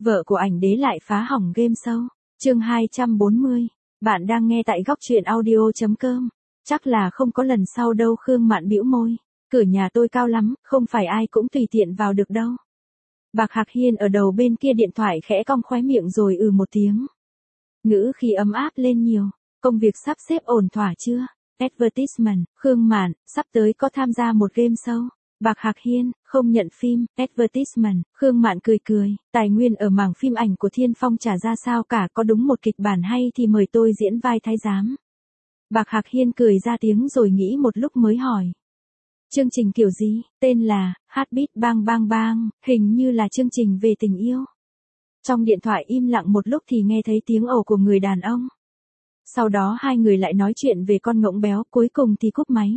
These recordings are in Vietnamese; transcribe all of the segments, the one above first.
Vợ của ảnh đế lại phá hỏng game show. Chương 240. Bạn đang nghe tại góc truyện audio.com. Chắc là không có lần sau đâu. Khương Mạn bĩu môi. Cửa nhà tôi cao lắm, không phải ai cũng tùy tiện vào được đâu. Bạc Hạc Hiên ở đầu bên kia điện thoại khẽ cong khóe miệng rồi một tiếng. Ngữ khí ấm áp lên nhiều. Công việc sắp xếp ổn thỏa chưa? Advertisement, Khương Mạn, sắp tới có tham gia một game show. Bạc Hạc Hiên, không nhận phim. Advertisement, Khương Mạn cười cười. Tài nguyên ở mảng phim ảnh của Thiên Phong trả ra sao cả, có đúng một kịch bản hay thì mời tôi diễn vai thái giám. Bạc Hạc Hiên cười ra tiếng rồi nghĩ một lúc mới hỏi. Chương trình kiểu gì? Tên là Heartbeat Bang Bang Bang, hình như là chương trình về tình yêu. Trong điện thoại im lặng một lúc thì nghe thấy tiếng ồ của người đàn ông. Sau đó hai người lại nói chuyện về con ngỗng béo, cuối cùng thì cúp máy.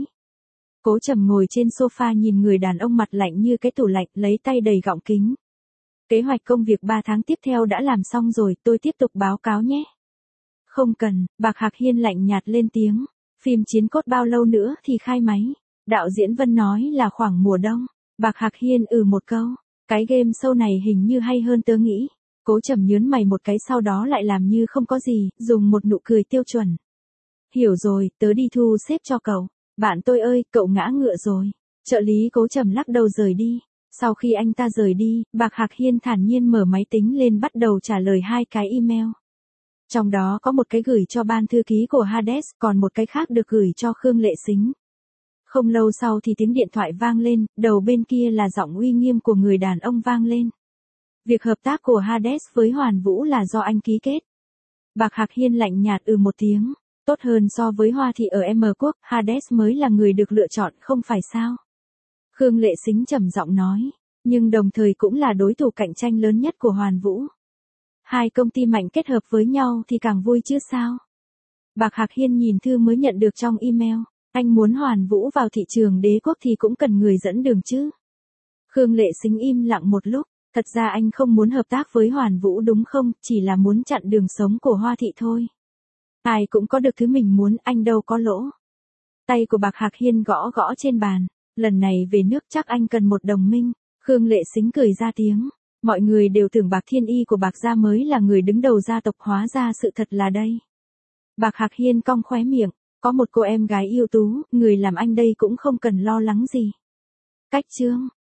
Cố Trầm ngồi trên sofa nhìn người đàn ông mặt lạnh như cái tủ lạnh, lấy tay đầy gọng kính. Kế hoạch công việc 3 tháng tiếp theo đã làm xong rồi, tôi tiếp tục báo cáo nhé. Không cần, Bạc Hạc Hiên lạnh nhạt lên tiếng. Phim Chiến Cốt bao lâu nữa thì khai máy? Đạo diễn Vân nói là khoảng mùa đông. Bạc Hạc Hiên một câu. Cái game show này hình như hay hơn tớ nghĩ. Cố Trầm nhớn mày một cái, sau đó lại làm như không có gì, dùng một nụ cười tiêu chuẩn. Hiểu rồi, tớ đi thu xếp cho cậu. Bạn tôi ơi, cậu ngã ngựa rồi. Trợ lý Cố Trầm lắc đầu rời đi. Sau khi anh ta rời đi, Bạc Hạc Hiên thản nhiên mở máy tính lên bắt đầu trả lời 2 cái email. Trong đó có một cái gửi cho ban thư ký của Hades, còn một cái khác được gửi cho Khương Lệ Sính. Không lâu sau thì tiếng điện thoại vang lên, đầu bên kia là giọng uy nghiêm của người đàn ông vang lên. Việc hợp tác của Hades với Hoàn Vũ là do anh ký kết. Bạc Hạc Hiên lạnh nhạt một tiếng. Tốt hơn so với Hoa Thị ở M Quốc, Hades mới là người được lựa chọn, không phải sao? Khương Lệ Sính trầm giọng nói. Nhưng đồng thời cũng là đối thủ cạnh tranh lớn nhất của Hoàn Vũ. Hai công ty mạnh kết hợp với nhau thì càng vui chứ sao? Bạc Hạc Hiên nhìn thư mới nhận được trong email. Anh muốn Hoàn Vũ vào thị trường Đế Quốc thì cũng cần người dẫn đường chứ. Khương Lệ Sính im lặng một lúc. Thật ra anh không muốn hợp tác với Hoàn Vũ đúng không, chỉ là muốn chặn đường sống của Hoa Thị thôi. Ai cũng có được thứ mình muốn, anh đâu có lỗ. Tay của Bạc Hạc Hiên gõ gõ trên bàn. Lần này về nước chắc anh cần một đồng minh. Khương Lệ Sính cười ra tiếng. Mọi người đều tưởng Bạc Thiên Y của Bạc gia mới là người đứng đầu gia tộc, hóa ra sự thật là đây. Bạc Hạc Hiên cong khóe miệng. Có một cô em gái ưu tú, người làm anh đây cũng không cần lo lắng gì. Cách chương.